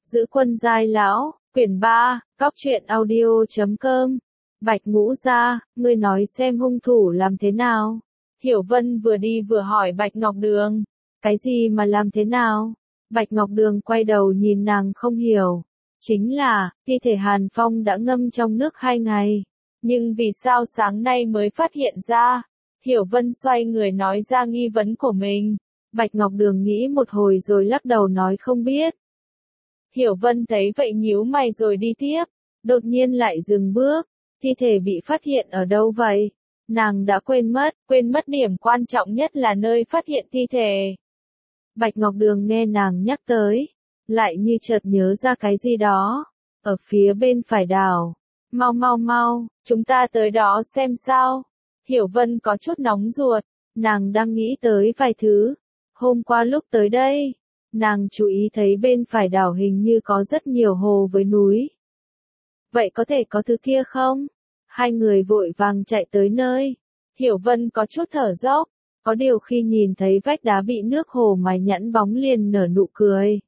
Giữ quân giai lão, quyển 3, cóc truyện audio.com. Bạch Ngũ Gia, ngươi nói xem hung thủ làm thế nào? Hiểu Vân vừa đi vừa hỏi Bạch Ngọc Đường. Cái gì mà làm thế nào? Bạch Ngọc Đường quay đầu nhìn nàng không hiểu. Chính là, thi thể Hàn Phong đã ngâm trong nước 2 ngày. Nhưng vì sao sáng nay mới phát hiện ra? Hiểu Vân xoay người nói ra nghi vấn của mình. Bạch Ngọc Đường nghĩ một hồi rồi lắc đầu nói không biết. Hiểu Vân thấy vậy nhíu mày rồi đi tiếp. Đột nhiên lại dừng bước. Thi thể bị phát hiện ở đâu vậy? Nàng đã quên mất điểm quan trọng nhất là nơi phát hiện thi thể. Bạch Ngọc Đường nghe nàng nhắc tới, lại như chợt nhớ ra cái gì đó. Ở phía bên phải đảo. Mau, chúng ta tới đó xem sao. Hiểu Vân có chút nóng ruột, nàng đang nghĩ tới vài thứ. Hôm qua lúc tới đây, nàng chú ý thấy bên phải đảo hình như có rất nhiều hồ với núi. Vậy có thể có thứ kia không? Hai người vội vàng chạy tới nơi. Hiểu Vân có chút thở dốc, có điều khi nhìn thấy vách đá bị nước hồ mài nhẵn bóng liền nở nụ cười.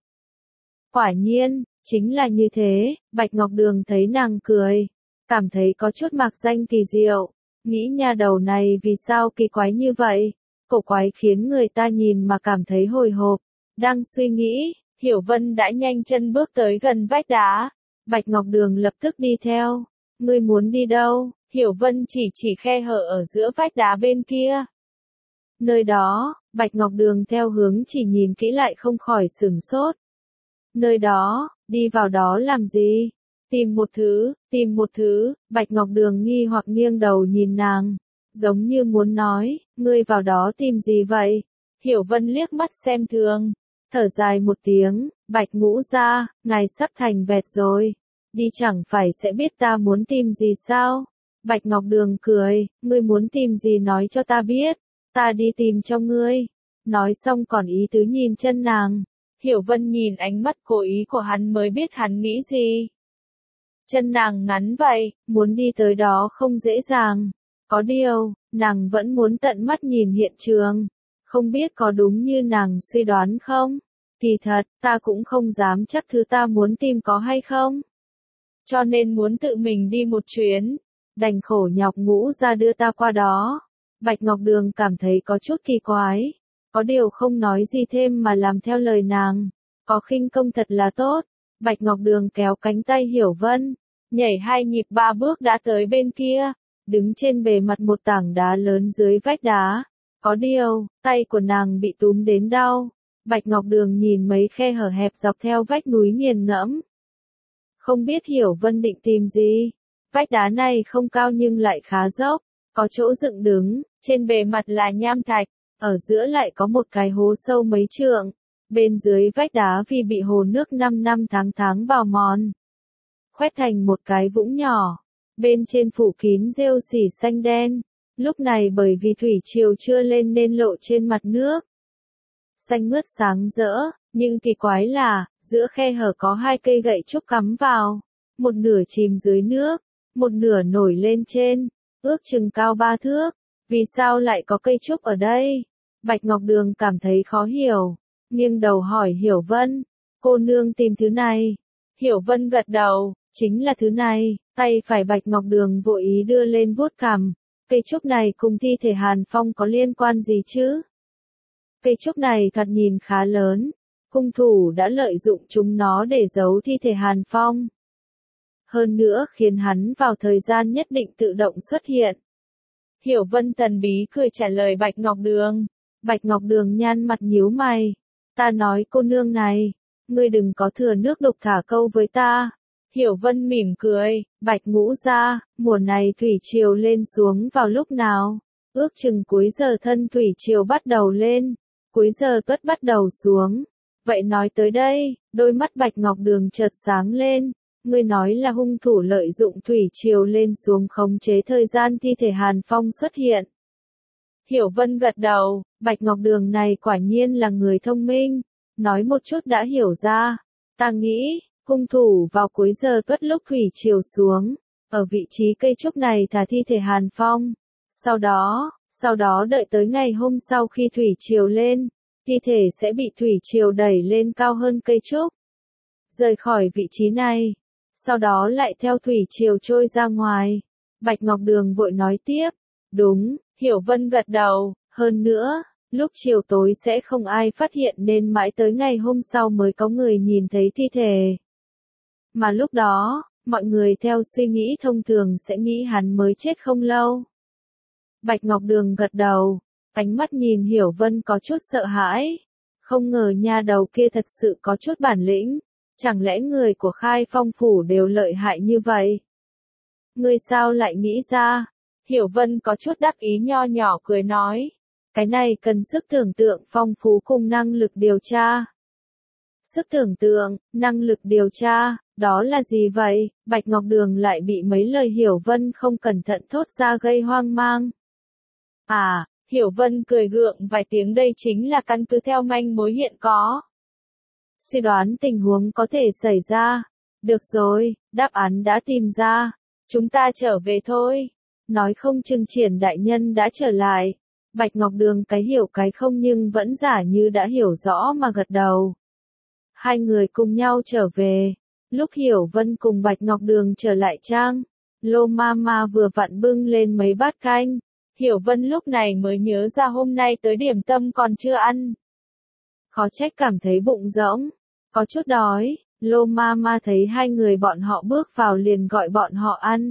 Quả nhiên, chính là như thế. Bạch Ngọc Đường thấy nàng cười, cảm thấy có chút mạc danh kỳ diệu, nghĩ nhà đầu này vì sao kỳ quái như vậy, cổ quái khiến người ta nhìn mà cảm thấy hồi hộp. Đang suy nghĩ, Hiểu Vân đã nhanh chân bước tới gần vách đá. Bạch Ngọc Đường lập tức đi theo. Ngươi muốn đi đâu? Hiểu Vân chỉ khe hở ở giữa vách đá bên kia. Nơi đó, Bạch Ngọc Đường theo hướng chỉ nhìn kỹ lại không khỏi sửng sốt. Nơi đó, đi vào đó làm gì? Tìm một thứ, Bạch Ngọc Đường nghi hoặc nghiêng đầu nhìn nàng, giống như muốn nói, ngươi vào đó tìm gì vậy? Hiểu Vân liếc mắt xem thường, thở dài một tiếng, Bạch Ngũ Gia, ngài sắp thành vẹt rồi, đi chẳng phải sẽ biết ta muốn tìm gì sao? Bạch Ngọc Đường cười, ngươi muốn tìm gì nói cho ta biết, ta đi tìm cho ngươi. Nói xong còn ý tứ nhìn chân nàng. Hiểu Vân nhìn ánh mắt cố ý của hắn mới biết hắn nghĩ gì. Chân nàng ngắn vậy, muốn đi tới đó không dễ dàng. Có điều, nàng vẫn muốn tận mắt nhìn hiện trường. Không biết có đúng như nàng suy đoán không? Kỳ thật, ta cũng không dám chắc thứ ta muốn tìm có hay không. Cho nên muốn tự mình đi một chuyến. Đành khổ nhọc Ngũ Gia đưa ta qua đó. Bạch Ngọc Đường cảm thấy có chút kỳ quái. Có điều không nói gì thêm mà làm theo lời nàng. Có khinh công thật là tốt. Bạch Ngọc Đường kéo cánh tay Hiểu Vân, nhảy 2 nhịp 3 bước đã tới bên kia, đứng trên bề mặt một tảng đá lớn dưới vách đá. Có điều, tay của nàng bị túm đến đau. Bạch Ngọc Đường nhìn mấy khe hở hẹp dọc theo vách núi nghiền ngẫm. Không biết Hiểu Vân định tìm gì. Vách đá này không cao nhưng lại khá dốc, có chỗ dựng đứng, trên bề mặt là nham thạch. Ở giữa lại có một cái hố sâu mấy trượng, bên dưới vách đá vì bị hồ nước 5 năm tháng bào mòn, khoét thành một cái vũng nhỏ, bên trên phủ kín rêu xỉ xanh đen, lúc này bởi vì thủy triều chưa lên nên lộ trên mặt nước. Xanh mướt sáng rỡ, nhưng kỳ quái là, giữa khe hở có 2 cây gậy trúc cắm vào, một nửa chìm dưới nước, một nửa nổi lên trên, ước chừng cao 3 thước. Vì sao lại có cây trúc ở đây? Bạch Ngọc Đường cảm thấy khó hiểu, nghiêng đầu hỏi Hiểu Vân, cô nương tìm thứ này. Hiểu Vân gật đầu, chính là thứ này, tay phải Bạch Ngọc Đường vội ý đưa lên vuốt cằm, cây trúc này cùng thi thể Hàn Phong có liên quan gì chứ? Cây trúc này thoạt nhìn khá lớn, hung thủ đã lợi dụng chúng nó để giấu thi thể Hàn Phong. Hơn nữa khiến hắn vào thời gian nhất định tự động xuất hiện. Hiểu Vân thần bí cười trả lời Bạch Ngọc Đường. Bạch Ngọc Đường nhăn mặt nhíu mày. Ta nói cô nương này, ngươi đừng có thừa nước đục thả câu với ta. Hiểu Vân mỉm cười, Bạch Ngũ Gia, mùa này thủy triều lên xuống vào lúc nào? Ước chừng cuối giờ thân thủy triều bắt đầu lên, cuối giờ tuất bắt đầu xuống. Vậy nói tới đây, đôi mắt Bạch Ngọc Đường chợt sáng lên. Ngươi nói là hung thủ lợi dụng thủy triều lên xuống khống chế thời gian thi thể Hàn Phong xuất hiện. Hiểu Vân gật đầu, Bạch Ngọc Đường này quả nhiên là người thông minh, nói một chút đã hiểu ra. Ta nghĩ, hung thủ vào cuối giờ tuất lúc thủy triều xuống, ở vị trí cây trúc này thả thi thể Hàn Phong. Sau đó đợi tới ngày hôm sau khi thủy triều lên, thi thể sẽ bị thủy triều đẩy lên cao hơn cây trúc. rời khỏi vị trí này. Sau đó lại theo thủy triều trôi ra ngoài. Bạch Ngọc Đường vội nói tiếp. Đúng, Hiểu Vân gật đầu, hơn nữa, lúc chiều tối sẽ không ai phát hiện nên mãi tới ngày hôm sau mới có người nhìn thấy thi thể. Mà lúc đó, mọi người theo suy nghĩ thông thường sẽ nghĩ hắn mới chết không lâu. Bạch Ngọc Đường gật đầu, ánh mắt nhìn Hiểu Vân có chút sợ hãi. Không ngờ nha đầu kia thật sự có chút bản lĩnh. Chẳng lẽ người của Khai Phong Phủ đều lợi hại như vậy? Ngươi sao lại nghĩ ra? Hiểu Vân có chút đắc ý nho nhỏ cười nói. Cái này cần sức tưởng tượng phong phú cùng năng lực điều tra. Sức tưởng tượng, năng lực điều tra, đó là gì vậy? Bạch Ngọc Đường lại bị mấy lời Hiểu Vân không cẩn thận thốt ra gây hoang mang. À, Hiểu Vân cười gượng vài tiếng, đây chính là căn cứ theo manh mối hiện có. Suy đoán tình huống có thể xảy ra. Được rồi, đáp án đã tìm ra. Chúng ta trở về thôi. Nói không chừng Triển đại nhân đã trở lại. Bạch Ngọc Đường cái hiểu cái không nhưng vẫn giả như đã hiểu rõ mà gật đầu. Hai người cùng nhau trở về. Lúc Hiểu Vân cùng Bạch Ngọc Đường trở lại trang, Lô Mama vừa vặn bưng lên mấy bát canh. Hiểu Vân lúc này mới nhớ ra hôm nay tới điểm tâm còn chưa ăn. Khó trách cảm thấy bụng rỗng, có chút đói. Lô Mama thấy hai người bọn họ bước vào liền gọi bọn họ ăn.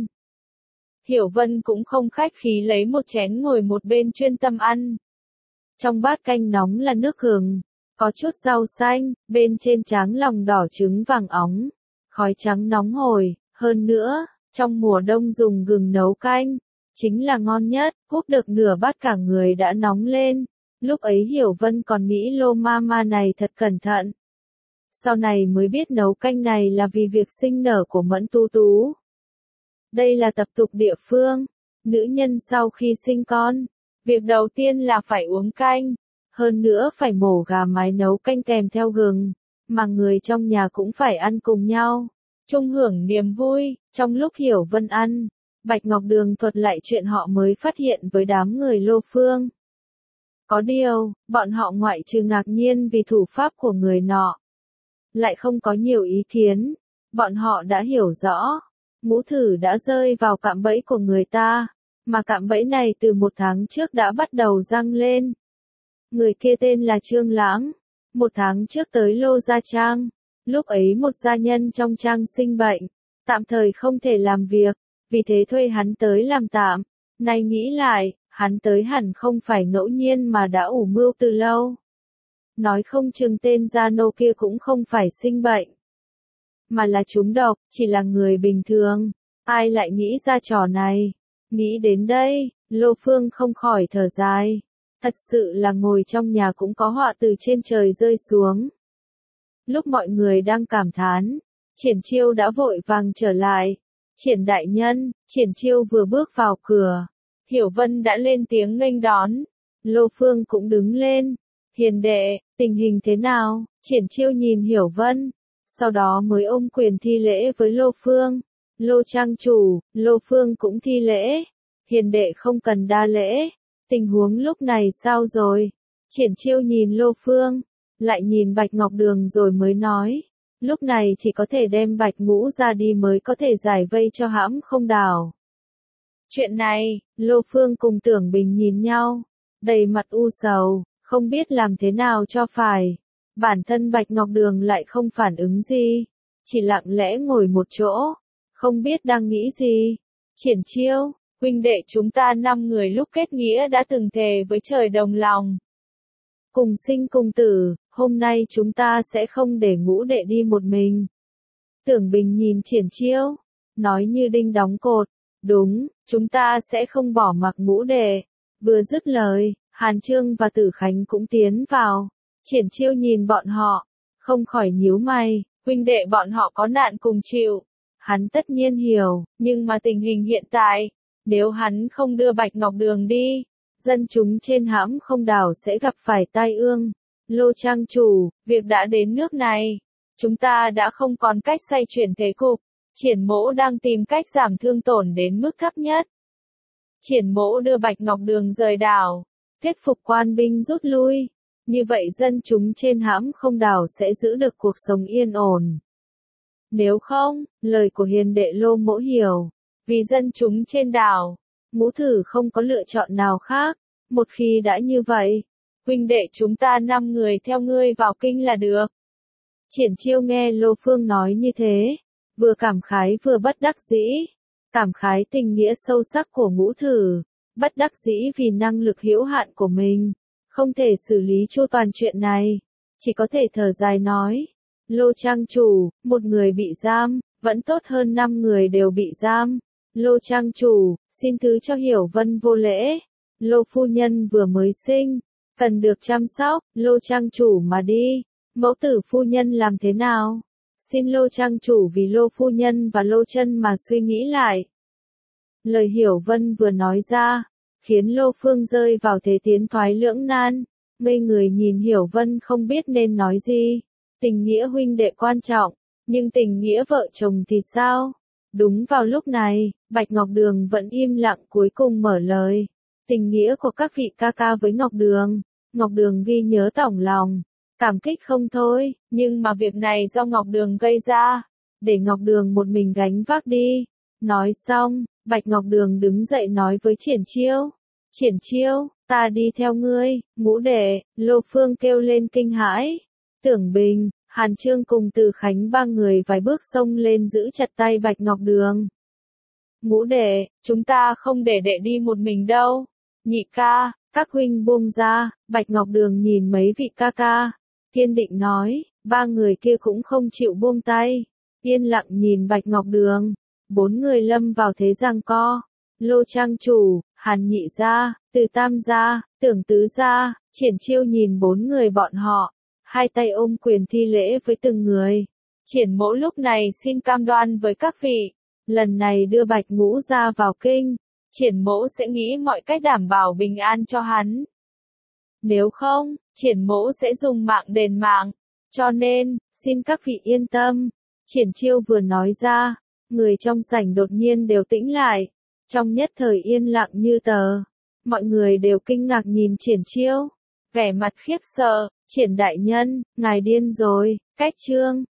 Hiểu Vân cũng không khách khí lấy một chén ngồi một bên chuyên tâm ăn. Trong bát canh nóng là nước gừng, có chút rau xanh, bên trên tráng lòng đỏ trứng vàng óng, khói trắng nóng hổi, hơn nữa, trong mùa đông dùng gừng nấu canh, chính là ngon nhất, húp được nửa bát cả người đã nóng lên. Lúc ấy Hiểu Vân còn nghĩ Lô Mama này thật cẩn thận. Sau này mới biết nấu canh này là vì việc sinh nở của Mẫn Tú Tú. Đây là tập tục địa phương, nữ nhân sau khi sinh con, việc đầu tiên là phải uống canh, hơn nữa phải mổ gà mái nấu canh kèm theo gừng, mà người trong nhà cũng phải ăn cùng nhau, chung hưởng niềm vui. Trong lúc Hiểu Vân ăn, Bạch Ngọc Đường thuật lại chuyện họ mới phát hiện với đám người Lô Phương. Có điều, bọn họ ngoại trừ ngạc nhiên vì thủ pháp của người nọ, lại không có nhiều ý kiến, bọn họ đã hiểu rõ. Ngũ Thử đã rơi vào cạm bẫy của người ta, mà cạm bẫy này từ 1 tháng trước đã bắt đầu răng lên. Người kia tên là Trương Lãng, 1 tháng trước tới Lô Gia Trang, lúc ấy một gia nhân trong trang sinh bệnh, tạm thời không thể làm việc, vì thế thuê hắn tới làm tạm. Nay nghĩ lại, hắn tới hẳn không phải ngẫu nhiên mà đã ủ mưu từ lâu. Nói không chừng tên Gia Nô kia cũng không phải sinh bệnh, mà là trúng độc, chỉ là người bình thường. Ai lại nghĩ ra trò này? Nghĩ đến đây, Lô Phương không khỏi thở dài. Thật sự là ngồi trong nhà cũng có họa từ trên trời rơi xuống. Lúc mọi người đang cảm thán, Triển Chiêu đã vội vàng trở lại. Triển đại nhân, Triển Chiêu vừa bước vào cửa, Hiểu Vân đã lên tiếng nghênh đón. Lô Phương cũng đứng lên. Hiền đệ, tình hình thế nào? Triển Chiêu nhìn Hiểu Vân, sau đó mới ôm quyền thi lễ với Lô Phương. Lô trang chủ, Lô Phương cũng thi lễ. Hiền đệ không cần đa lễ. Tình huống lúc này sao rồi? Triển Chiêu nhìn Lô Phương, lại nhìn Bạch Ngọc Đường rồi mới nói. Lúc này chỉ có thể đem Bạch Ngũ ra đi mới có thể giải vây cho hãm không đảo. Chuyện này, Lô Phương cùng Tưởng Bình nhìn nhau, đầy mặt u sầu, không biết làm thế nào cho phải. Bản thân Bạch Ngọc Đường lại không phản ứng gì, chỉ lặng lẽ ngồi một chỗ, không biết đang nghĩ gì. Triển Chiêu, huynh đệ chúng ta 5 người lúc kết nghĩa đã từng thề với trời đồng lòng. Cùng sinh cùng tử, hôm nay chúng ta sẽ không để Ngũ đệ đi một mình. Tưởng Bình nhìn Triển Chiêu, nói như đinh đóng cột. Đúng, chúng ta sẽ không bỏ mặc Ngũ đệ. Vừa dứt lời, Hàn Trương và Tử Khánh cũng tiến vào. Triển Chiêu nhìn bọn họ, không khỏi nhíu mày, huynh đệ bọn họ có nạn cùng chịu. Hắn tất nhiên hiểu, nhưng mà tình hình hiện tại, nếu hắn không đưa Bạch Ngọc Đường đi, dân chúng trên hãm không đảo sẽ gặp phải tai ương. Lô trang chủ, việc đã đến nước này, chúng ta đã không còn cách xoay chuyển thế cục. Triển Mỗ đang tìm cách giảm thương tổn đến mức thấp nhất. Triển Mỗ đưa Bạch Ngọc Đường rời đảo, thuyết phục quan binh rút lui. Như vậy dân chúng trên hãm không đảo sẽ giữ được cuộc sống yên ổn. Nếu không, lời của hiền đệ Lô Mỗ hiểu. Vì dân chúng trên đảo, Ngũ Thử không có lựa chọn nào khác. Một khi đã như vậy, huynh đệ chúng ta 5 người theo ngươi vào kinh là được. Triển Chiêu nghe Lô Phương nói như thế, vừa cảm khái vừa bất đắc dĩ. Cảm khái tình nghĩa sâu sắc của Ngũ Thử, bất đắc dĩ vì năng lực hữu hạn của mình, không thể xử lý chu toàn chuyện này. Chỉ có thể thở dài nói, Lô trang chủ, một người bị giam, vẫn tốt hơn 5 người đều bị giam. Lô trang chủ, xin thứ cho Hiểu Vân vô lễ. Lô phu nhân vừa mới sinh, cần được chăm sóc, Lô trang chủ mà đi. Mẫu tử phu nhân làm thế nào? Xin Lô trang chủ vì Lô phu nhân và Lô Chân mà suy nghĩ lại. Lời Hiểu Vân vừa nói ra, khiến Lô Phương rơi vào thế tiến thoái lưỡng nan. Ngây người nhìn Hiểu Vân không biết nên nói gì. Tình nghĩa huynh đệ quan trọng, nhưng tình nghĩa vợ chồng thì sao? Đúng vào lúc này, Bạch Ngọc Đường vẫn im lặng cuối cùng mở lời. Tình nghĩa của các vị ca ca với Ngọc Đường ghi nhớ tỏng lòng, cảm kích không thôi, nhưng mà việc này do Ngọc Đường gây ra, để Ngọc Đường một mình gánh vác đi. Nói xong, Bạch Ngọc Đường đứng dậy nói với Triển Chiêu. Triển Chiêu, ta đi theo ngươi. Ngũ đệ, Lô Phương kêu lên kinh hãi. Tưởng Bình, Hàn Trương cùng Từ Khánh 3 người vài bước xông lên giữ chặt tay Bạch Ngọc Đường. Ngũ đệ, chúng ta không để đệ đi một mình đâu. Nhị ca, các huynh buông ra. Bạch Ngọc Đường nhìn mấy vị ca ca, kiên định nói. 3 người kia cũng không chịu buông tay, yên lặng nhìn Bạch Ngọc Đường. 4 người lâm vào thế giằng co. Lô trang chủ, Hàn nhị gia, Từ tam gia, Tưởng tứ gia. Triển Chiêu nhìn 4 người bọn họ, hai tay ôm quyền thi lễ với từng người. Triển mẫu lúc này xin cam đoan với các vị, lần này đưa Bạch Ngũ gia vào kinh, Triển mẫu sẽ nghĩ mọi cách đảm bảo bình an cho hắn. Nếu không, Triển mẫu sẽ dùng mạng đền mạng. Cho nên, xin các vị yên tâm. Triển Chiêu vừa nói ra, người trong sảnh đột nhiên đều tĩnh lại. Trong nhất thời yên lặng như tờ, mọi người đều kinh ngạc nhìn Triển Chiêu, vẻ mặt khiếp sợ. Triển đại nhân, ngài điên rồi, cách chương.